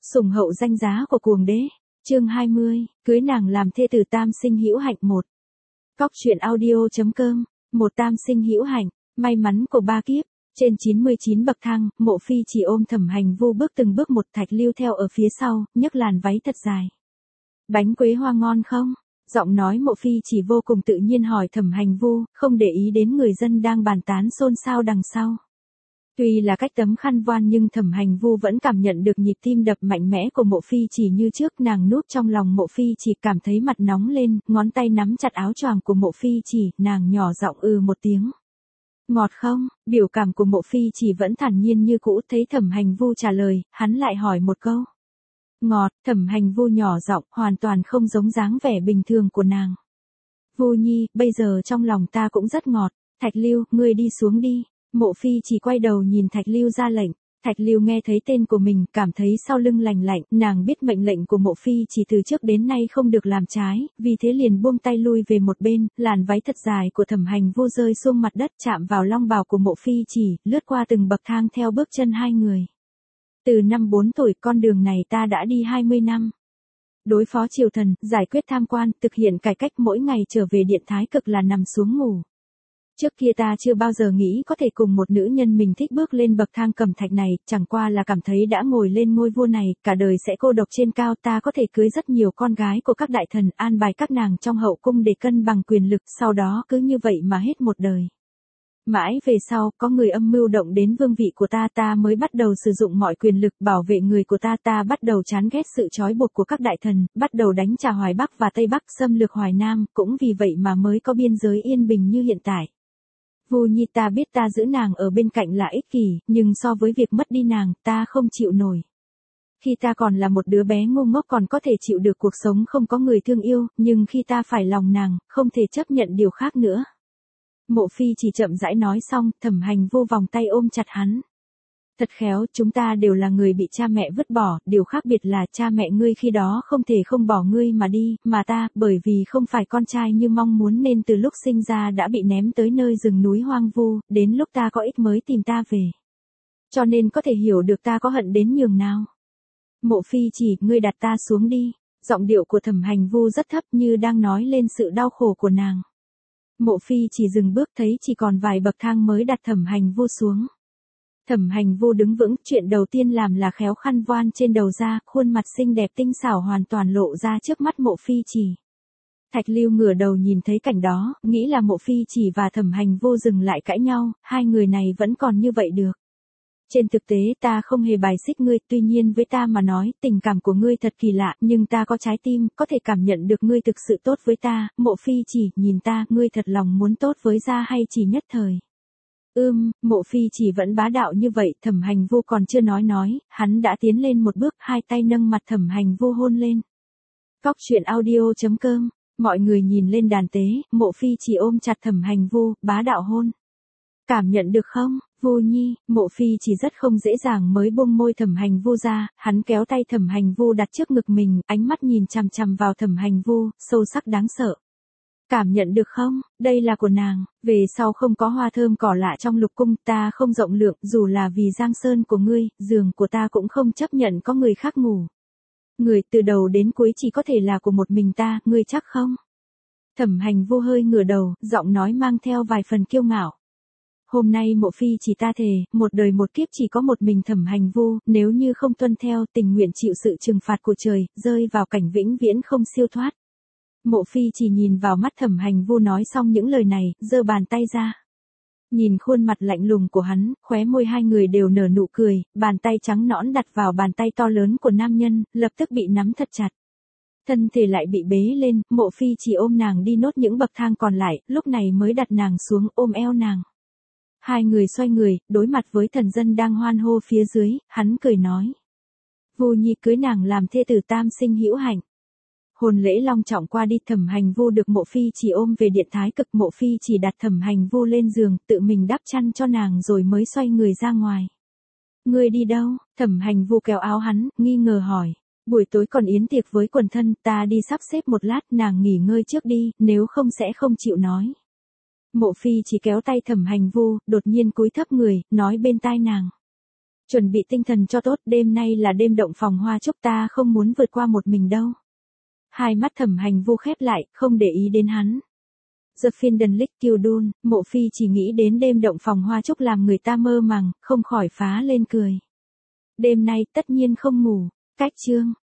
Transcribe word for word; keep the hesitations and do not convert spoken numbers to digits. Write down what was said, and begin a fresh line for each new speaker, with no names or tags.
Sủng hậu danh giá của cuồng đế. Chương hai mươi, cưới nàng làm thê tử tam sinh hữu hạnh một. Cóc truyện audio.com, một tam sinh hữu hạnh, may mắn của ba kiếp. Trên chín mươi chín bậc thang, Mộ Phi chỉ ôm Thẩm Hành Vu bước từng bước một, Thạch Lưu theo ở phía sau, nhấc làn váy thật dài. Bánh quế hoa ngon không? Giọng nói Mộ Phi chỉ vô cùng tự nhiên hỏi Thẩm Hành Vu, không để ý đến người dân đang bàn tán xôn xao đằng sau. Tuy là cách tấm khăn voan nhưng Thẩm Hành Vu vẫn cảm nhận được nhịp tim đập mạnh mẽ của Mộ Phi chỉ như trước. Nàng núp trong lòng Mộ Phi chỉ, cảm thấy mặt nóng lên, ngón tay nắm chặt áo choàng của Mộ Phi chỉ, nàng nhỏ giọng ừ một tiếng. Ngọt không? Biểu cảm của Mộ Phi chỉ vẫn thản nhiên như cũ. Thấy Thẩm Hành Vu trả lời, hắn lại hỏi một câu. Ngọt. Thẩm Hành Vu nhỏ giọng, hoàn toàn không giống dáng vẻ bình thường của nàng. Vu Nhi, bây giờ trong lòng ta cũng rất ngọt. Thạch Lưu, ngươi đi xuống đi. Mộ Phi chỉ quay đầu nhìn Thạch Lưu ra lệnh. Thạch Lưu nghe thấy tên của mình, cảm thấy sau lưng lành lạnh, nàng biết mệnh lệnh của Mộ Phi chỉ từ trước đến nay không được làm trái, vì thế liền buông tay lui về một bên, làn váy thật dài của Thẩm Hành Vu rơi xuống mặt đất, chạm vào long bào của Mộ Phi chỉ, lướt qua từng bậc thang theo bước chân hai người. Từ năm bốn tuổi, con đường này ta đã đi hai mươi năm. Đối phó triều thần, giải quyết tham quan, thực hiện cải cách, mỗi ngày trở về điện Thái Cực là nằm xuống ngủ. Trước kia ta chưa bao giờ nghĩ có thể cùng một nữ nhân mình thích bước lên bậc thang cẩm thạch này, chẳng qua là cảm thấy đã ngồi lên ngôi vua này, cả đời sẽ cô độc trên cao. Ta có thể cưới rất nhiều con gái của các đại thần, an bài các nàng trong hậu cung để cân bằng quyền lực, sau đó cứ như vậy mà hết một đời. Mãi về sau, có người âm mưu động đến vương vị của ta, ta mới bắt đầu sử dụng mọi quyền lực bảo vệ người của ta. Ta bắt đầu chán ghét sự trói buộc của các đại thần, bắt đầu đánh trả Hoài Bắc và Tây Bắc, xâm lược Hoài Nam, cũng vì vậy mà mới có biên giới yên bình như hiện tại. Vu Nhi, ta biết ta giữ nàng ở bên cạnh là ích kỷ, nhưng so với việc mất đi nàng, ta không chịu nổi. Khi ta còn là một đứa bé ngu ngốc còn có thể chịu được cuộc sống không có người thương yêu, nhưng khi ta phải lòng nàng, không thể chấp nhận điều khác nữa. Mộ Phi chỉ chậm rãi nói xong, Thẩm Hành Vu vòng tay ôm chặt hắn. Thật khéo, chúng ta đều là người bị cha mẹ vứt bỏ, điều khác biệt là cha mẹ ngươi khi đó không thể không bỏ ngươi mà đi, mà ta, bởi vì không phải con trai như mong muốn nên từ lúc sinh ra đã bị ném tới nơi rừng núi hoang vu, đến lúc ta có ích mới tìm ta về. Cho nên có thể hiểu được ta có hận đến nhường nào. Mộ Phi chỉ, ngươi đặt ta xuống đi. Giọng điệu của Thẩm Hành Vu rất thấp như đang nói lên sự đau khổ của nàng. Mộ Phi chỉ dừng bước, thấy chỉ còn vài bậc thang mới đặt Thẩm Hành Vu xuống. Thẩm Hành Vu đứng vững, chuyện đầu tiên làm là khéo khăn voan trên đầu ra, khuôn mặt xinh đẹp tinh xảo hoàn toàn lộ ra trước mắt Mộ Phi chỉ. Thạch Lưu ngửa đầu nhìn thấy cảnh đó, nghĩ là Mộ Phi chỉ và Thẩm Hành Vu dừng lại cãi nhau, hai người này vẫn còn như vậy được. Trên thực tế ta không hề bài xích ngươi, tuy nhiên với ta mà nói, tình cảm của ngươi thật kỳ lạ, nhưng ta có trái tim, có thể cảm nhận được ngươi thực sự tốt với ta. Mộ Phi chỉ, nhìn ta, ngươi thật lòng muốn tốt với gia hay chỉ nhất thời? Ưm, Mộ Phi chỉ vẫn bá đạo như vậy. Thẩm Hành Vu còn chưa nói nói, hắn đã tiến lên một bước, hai tay nâng mặt Thẩm Hành Vu hôn lên. Cóc truyện audio.com, mọi người nhìn lên đàn tế, Mộ Phi chỉ ôm chặt Thẩm Hành Vu, bá đạo hôn. Cảm nhận được không, Vu Nhi? Mộ Phi chỉ rất không dễ dàng mới buông môi Thẩm Hành Vu ra, hắn kéo tay Thẩm Hành Vu đặt trước ngực mình, ánh mắt nhìn chằm chằm vào Thẩm Hành Vu, sâu sắc đáng sợ. Cảm nhận được không, đây là của nàng, về sau không có hoa thơm cỏ lạ trong lục cung, ta không rộng lượng, dù là vì giang sơn của ngươi, giường của ta cũng không chấp nhận có người khác ngủ. Người từ đầu đến cuối chỉ có thể là của một mình ta, ngươi chắc không? Thẩm Hành Vu hơi ngửa đầu, giọng nói mang theo vài phần kiêu ngạo. Hôm nay Mộ Phi chỉ ta thề, một đời một kiếp chỉ có một mình Thẩm Hành Vu, nếu như không tuân theo, tình nguyện chịu sự trừng phạt của trời, rơi vào cảnh vĩnh viễn không siêu thoát. Mộ Phi chỉ nhìn vào mắt Thẩm Hành Vu nói xong những lời này, giơ bàn tay ra. Nhìn khuôn mặt lạnh lùng của hắn, khóe môi hai người đều nở nụ cười, bàn tay trắng nõn đặt vào bàn tay to lớn của nam nhân, lập tức bị nắm thật chặt. Thân thể lại bị bế lên, Mộ Phi chỉ ôm nàng đi nốt những bậc thang còn lại, lúc này mới đặt nàng xuống, ôm eo nàng. Hai người xoay người, đối mặt với thần dân đang hoan hô phía dưới, hắn cười nói. Vu Nhi, cưới nàng làm thê tử tam sinh hữu hạnh. Hôn lễ long trọng qua đi, Thẩm Hành Vu được Mộ Phi chỉ ôm về điện Thái Cực. Mộ Phi chỉ đặt Thẩm Hành Vu lên giường, tự mình đắp chăn cho nàng rồi mới xoay người ra ngoài. Ngươi đi đâu? Thẩm Hành Vu kéo áo hắn, nghi ngờ hỏi. Buổi tối còn yến tiệc với quần thân, ta đi sắp xếp một lát, nàng nghỉ ngơi trước đi, nếu không sẽ không chịu nói. Mộ Phi chỉ kéo tay Thẩm Hành Vu, đột nhiên cúi thấp người, nói bên tai nàng. Chuẩn bị tinh thần cho tốt, đêm nay là đêm động phòng hoa chúc, ta không muốn vượt qua một mình đâu. Hai mắt Thẩm Hành Vô khép lại, không để ý đến hắn. The Finden Lick Kiều Đun, Mộ Phi chỉ nghĩ đến đêm động phòng hoa chúc làm người ta mơ màng, không khỏi phá lên cười. Đêm nay tất nhiên không ngủ, cách chương.